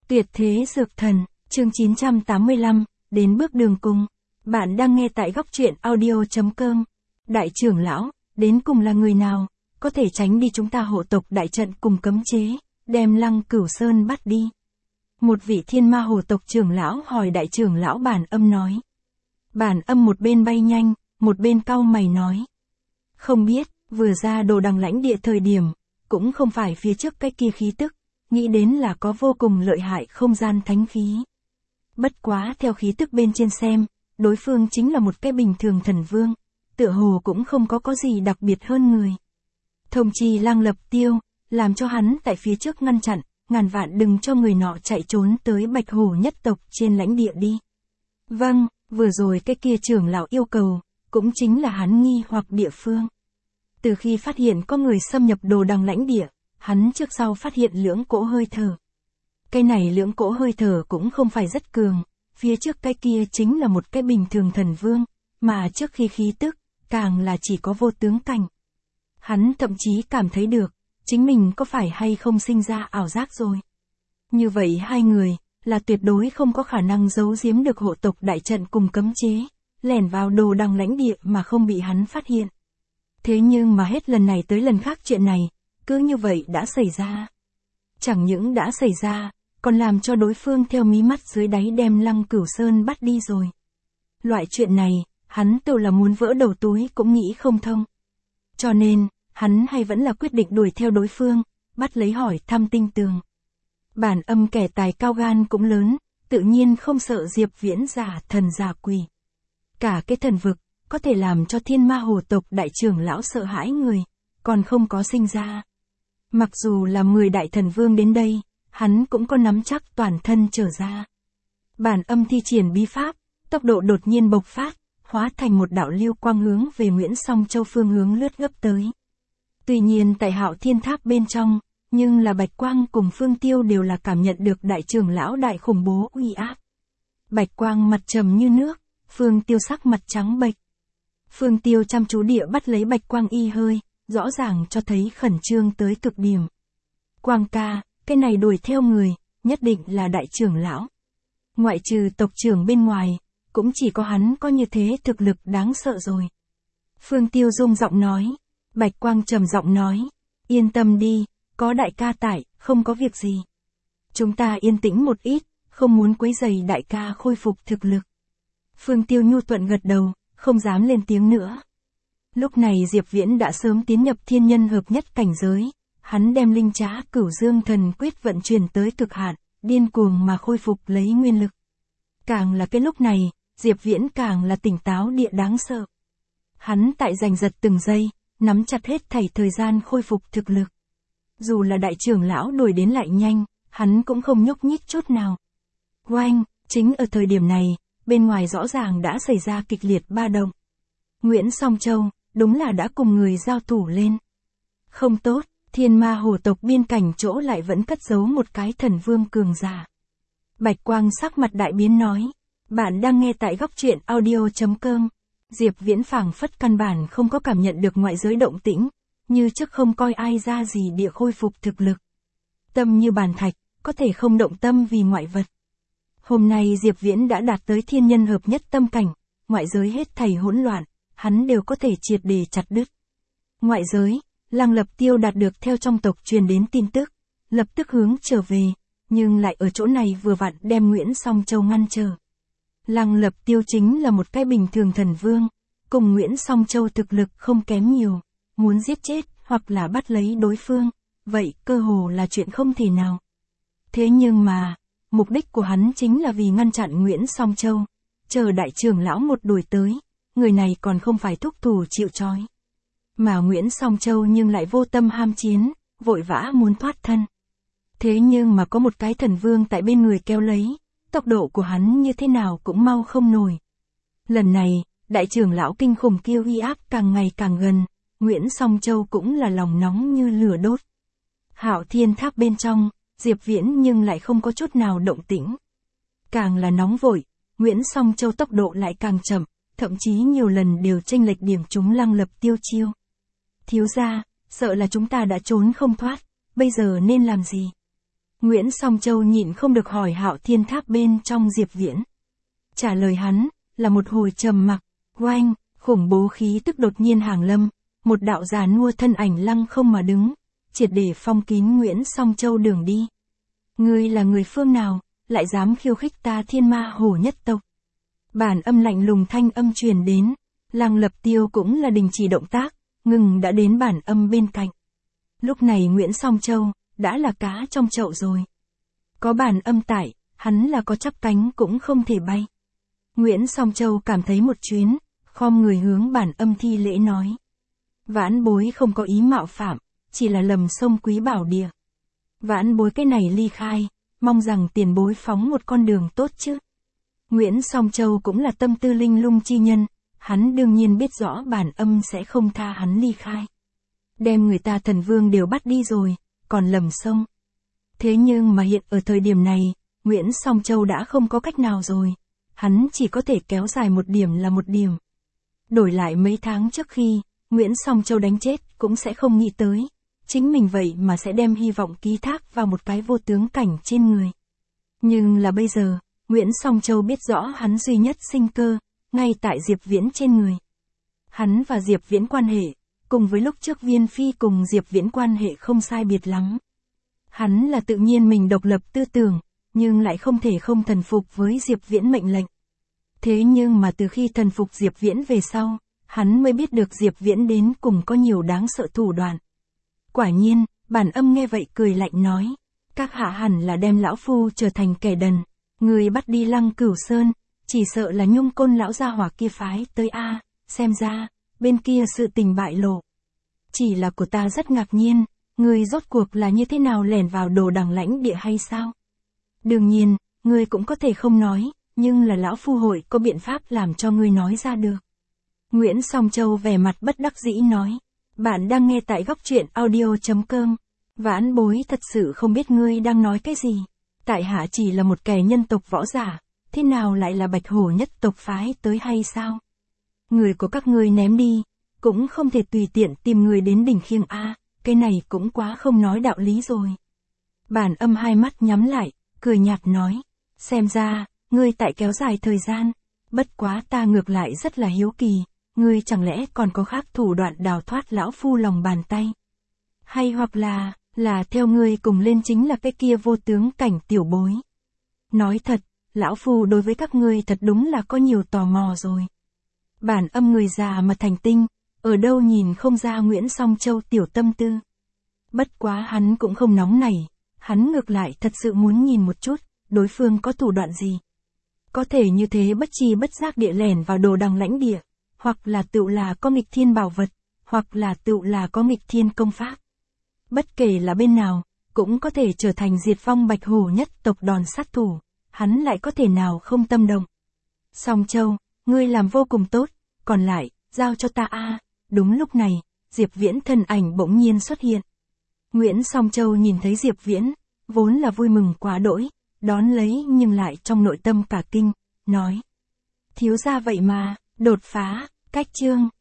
Tuyệt thế dược thần, chương 985, đến bước đường cùng. Bạn đang nghe tại góc truyện audio.com. Đại trưởng lão, đến cùng là người nào, có thể tránh đi chúng ta hộ tộc đại trận cùng cấm chế, đem Lăng Cửu Sơn bắt đi. Một vị thiên ma hồ tộc trưởng lão hỏi đại trưởng lão Bản Âm nói. Bản Âm một bên bay nhanh, một bên cau mày nói. Không biết, vừa ra Đồ Đằng lãnh địa thời điểm, cũng không phải phía trước cái kia khí tức, nghĩ đến là có vô cùng lợi hại không gian thánh khí. Bất quá theo khí tức bên trên xem, đối phương chính là một cái bình thường thần vương, tựa hồ cũng không có gì đặc biệt hơn người. Thông chi Lăng Lập Tiêu, làm cho hắn tại phía trước ngăn chặn, ngàn vạn đừng cho người nọ chạy trốn tới Bạch Hổ nhất tộc trên lãnh địa đi. Vâng, vừa rồi cái kia trưởng lão yêu cầu, cũng chính là hắn nghi hoặc địa phương. Từ khi phát hiện có người xâm nhập Đồ Đằng lãnh địa, hắn trước sau phát hiện lưỡng cỗ hơi thở. Cái này lưỡng cỗ hơi thở cũng không phải rất cường, phía trước cái kia chính là một cái bình thường thần vương, mà trước khi khí tức, càng là chỉ có vô tướng cảnh. Hắn thậm chí cảm thấy được, chính mình có phải hay không sinh ra ảo giác rồi. Như vậy hai người, là tuyệt đối không có khả năng giấu giếm được hộ tộc đại trận cùng cấm chế, lẻn vào Đồ Đằng lãnh địa mà không bị hắn phát hiện. Thế nhưng mà hết lần này tới lần khác chuyện này, cứ như vậy đã xảy ra. Chẳng những đã xảy ra, còn làm cho đối phương theo mí mắt dưới đáy đem Lăng Cửu Sơn bắt đi rồi. Loại chuyện này, hắn tự là muốn vỡ đầu túi cũng nghĩ không thông. Cho nên, hắn hay vẫn là quyết định đuổi theo đối phương, bắt lấy hỏi thăm tinh tường. Bản Âm kẻ tài cao gan cũng lớn, tự nhiên không sợ Diệp Viễn giả thần giả quỷ. Cả cái thần vực, có thể làm cho thiên ma hồ tộc đại trưởng lão sợ hãi người, còn không có sinh ra. Mặc dù là 10 đại thần vương đến đây, hắn cũng có nắm chắc toàn thân trở ra. Bản Âm thi triển bí pháp, tốc độ đột nhiên bộc phát, hóa thành một đạo lưu quang hướng về Nguyễn Song Châu phương hướng lướt gấp tới. Tuy nhiên tại Hạo Thiên Tháp bên trong, nhưng là Bạch Quang cùng Phương Tiêu đều là cảm nhận được đại trưởng lão đại khủng bố uy áp. Bạch Quang mặt trầm như nước, Phương Tiêu sắc mặt trắng bệch. Phương Tiêu chăm chú địa bắt lấy Bạch Quang y hơi, rõ ràng cho thấy khẩn trương tới cực điểm. Quang ca, cái này đuổi theo người, nhất định là đại trưởng lão. Ngoại trừ tộc trưởng bên ngoài, cũng chỉ có hắn có như thế thực lực đáng sợ rồi. Phương Tiêu rung giọng nói. Bạch Quang trầm giọng nói. Yên tâm đi, có đại ca tại, không có việc gì. Chúng ta yên tĩnh một ít, không muốn quấy rầy đại ca khôi phục thực lực. Phương Tiêu nhu thuận gật đầu, không dám lên tiếng nữa. Lúc này Diệp Viễn đã sớm tiến nhập thiên nhân hợp nhất cảnh giới, hắn đem linh trá Cửu Dương Thần Quyết vận chuyển tới cực hạn, điên cuồng mà khôi phục lấy nguyên lực. Càng là cái lúc này, Diệp Viễn càng là tỉnh táo địa đáng sợ. Hắn tại giành giật từng giây, nắm chặt hết thảy thời gian khôi phục thực lực. Dù là đại trưởng lão đuổi đến lại nhanh, hắn cũng không nhúc nhích chút nào. Oanh, chính ở thời điểm này, bên ngoài rõ ràng đã xảy ra kịch liệt ba động. Nguyễn Song Châu, đúng là đã cùng người giao thủ lên. Không tốt, thiên ma hồ tộc biên cảnh chỗ lại vẫn cất giấu một cái thần vương cường giả. Bạch Quang sắc mặt đại biến nói. Bạn đang nghe tại góc truyện audio.com. Diệp Viễn phảng phất căn bản không có cảm nhận được ngoại giới động tĩnh, như trước không coi ai ra gì địa khôi phục thực lực. Tâm như bàn thạch, có thể không động tâm vì ngoại vật. Hôm nay Diệp Viễn đã đạt tới thiên nhân hợp nhất tâm cảnh, ngoại giới hết thảy hỗn loạn, hắn đều có thể triệt để chặt đứt. Ngoại giới, Lăng Lập Tiêu đạt được theo trong tộc truyền đến tin tức, lập tức hướng trở về, nhưng lại ở chỗ này vừa vặn đem Nguyễn Song Châu ngăn trở. Lăng Lập Tiêu chính là một cái bình thường thần vương, cùng Nguyễn Song Châu thực lực không kém nhiều, muốn giết chết hoặc là bắt lấy đối phương, vậy cơ hồ là chuyện không thể nào. Thế nhưng mà, mục đích của hắn chính là vì ngăn chặn Nguyễn Song Châu, chờ đại trưởng lão một đuổi tới, người này còn không phải thúc thủ chịu trói. Mà Nguyễn Song Châu nhưng lại vô tâm ham chiến, vội vã muốn thoát thân. Thế nhưng mà có một cái thần vương tại bên người kéo lấy, tốc độ của hắn như thế nào cũng mau không nổi. Lần này, đại trưởng lão kinh khủng kia uy áp càng ngày càng gần, Nguyễn Song Châu cũng là lòng nóng như lửa đốt. Hạo Thiên Tháp bên trong, Diệp Viễn nhưng lại không có chút nào động tĩnh. Càng là nóng vội, Nguyễn Song Châu tốc độ lại càng chậm, thậm chí nhiều lần đều chênh lệch điểm chúng Lăng Lập Tiêu chiêu. Thiếu gia, sợ là chúng ta đã trốn không thoát, bây giờ nên làm gì? Nguyễn Song Châu nhịn không được hỏi Hạo Thiên Tháp bên trong Diệp Viễn. Trả lời hắn, là một hồi trầm mặc, oanh, khủng bố khí tức đột nhiên hàng lâm, một đạo già nua thân ảnh lăng không mà đứng, triệt để phong kín Nguyễn Song Châu đường đi. Ngươi là người phương nào, lại dám khiêu khích ta Thiên Ma Hổ nhất tộc? Bản âm lạnh lùng thanh âm truyền đến, Lăng Lập Tiêu cũng là đình chỉ động tác, ngừng đã đến bản âm bên cạnh. Lúc này Nguyễn Song Châu, đã là cá trong chậu rồi. Có bản âm tại, hắn là có chắp cánh cũng không thể bay. Nguyễn Song Châu cảm thấy một chuyến, khom người hướng bản âm thi lễ nói. Vãn bối không có ý mạo phạm, chỉ là lầm sông Quý Bảo Địa. Vãn bối cái này ly khai, mong rằng tiền bối phóng một con đường tốt chứ. Nguyễn Song Châu cũng là tâm tư linh lung chi nhân, hắn đương nhiên biết rõ bản âm sẽ không tha hắn ly khai. Đem người ta thần vương đều bắt đi rồi, còn lầm sông. Thế nhưng mà hiện ở thời điểm này, Nguyễn Song Châu đã không có cách nào rồi. Hắn chỉ có thể kéo dài một điểm là một điểm. Đổi lại mấy tháng trước khi, Nguyễn Song Châu đánh chết cũng sẽ không nghĩ tới. Chính mình vậy mà sẽ đem hy vọng ký thác vào một cái vô tướng cảnh trên người. Nhưng là bây giờ, Nguyễn Song Châu biết rõ hắn duy nhất sinh cơ, ngay tại Diệp Viễn trên người. Hắn và Diệp Viễn quan hệ, cùng với lúc trước Viên Phi cùng Diệp Viễn quan hệ không sai biệt lắm. Hắn là tự nhiên mình độc lập tư tưởng, nhưng lại không thể không thần phục với Diệp Viễn mệnh lệnh. Thế nhưng mà từ khi thần phục Diệp Viễn về sau, hắn mới biết được Diệp Viễn đến cùng có nhiều đáng sợ thủ đoạn. Quả nhiên, bản âm nghe vậy cười lạnh nói, các hạ hẳn là đem lão phu trở thành kẻ đần, người bắt đi Lăng Cửu Sơn, chỉ sợ là Nhung Côn lão gia hỏa kia phái tới a, xem ra, bên kia sự tình bại lộ. Chỉ là của ta rất ngạc nhiên, người rốt cuộc là như thế nào lẻn vào Đồ Đằng lãnh địa hay sao? Đương nhiên, ngươi cũng có thể không nói, nhưng là lão phu hội có biện pháp làm cho ngươi nói ra được. Nguyễn Song Châu vẻ mặt bất đắc dĩ nói, bạn đang nghe tại góc truyện audio.com. Vãn bối thật sự không biết ngươi đang nói cái gì. Tại hạ chỉ là một kẻ nhân tộc võ giả, thế nào lại là Bạch Hổ nhất tộc phái tới hay sao? Người của các ngươi ném đi, cũng không thể tùy tiện tìm người đến đỉnh khiêng a, cái này cũng quá không nói đạo lý rồi. Bản âm hai mắt nhắm lại, cười nhạt nói, xem ra, ngươi tại kéo dài thời gian, bất quá ta ngược lại rất là hiếu kỳ, ngươi chẳng lẽ còn có khác thủ đoạn đào thoát lão phu lòng bàn tay? Hay hoặc là theo ngươi cùng lên chính là cái kia vô tướng cảnh tiểu bối? Nói thật, lão phu đối với các ngươi thật đúng là có nhiều tò mò rồi. Bản âm người già mà thành tinh, ở đâu nhìn không ra Nguyễn Song Châu tiểu tâm tư. Bất quá hắn cũng không nóng nảy, hắn ngược lại thật sự muốn nhìn một chút, đối phương có thủ đoạn gì. Có thể như thế bất chi bất giác địa lẻn vào Đồ Đằng lãnh địa, hoặc là tựu là có nghịch thiên bảo vật, hoặc là tựu là có nghịch thiên công pháp. Bất kể là bên nào, cũng có thể trở thành diệt vong Bạch Hổ nhất tộc đòn sát thủ, hắn lại có thể nào không tâm động. Song Châu, ngươi làm vô cùng tốt, còn lại, giao cho ta a. Đúng lúc này, Diệp Viễn thân ảnh bỗng nhiên xuất hiện. Nguyễn Song Châu nhìn thấy Diệp Viễn, vốn là vui mừng quá đỗi, đón lấy nhưng lại trong nội tâm cả kinh, nói. Thiếu gia vậy mà, đột phá, cách chương.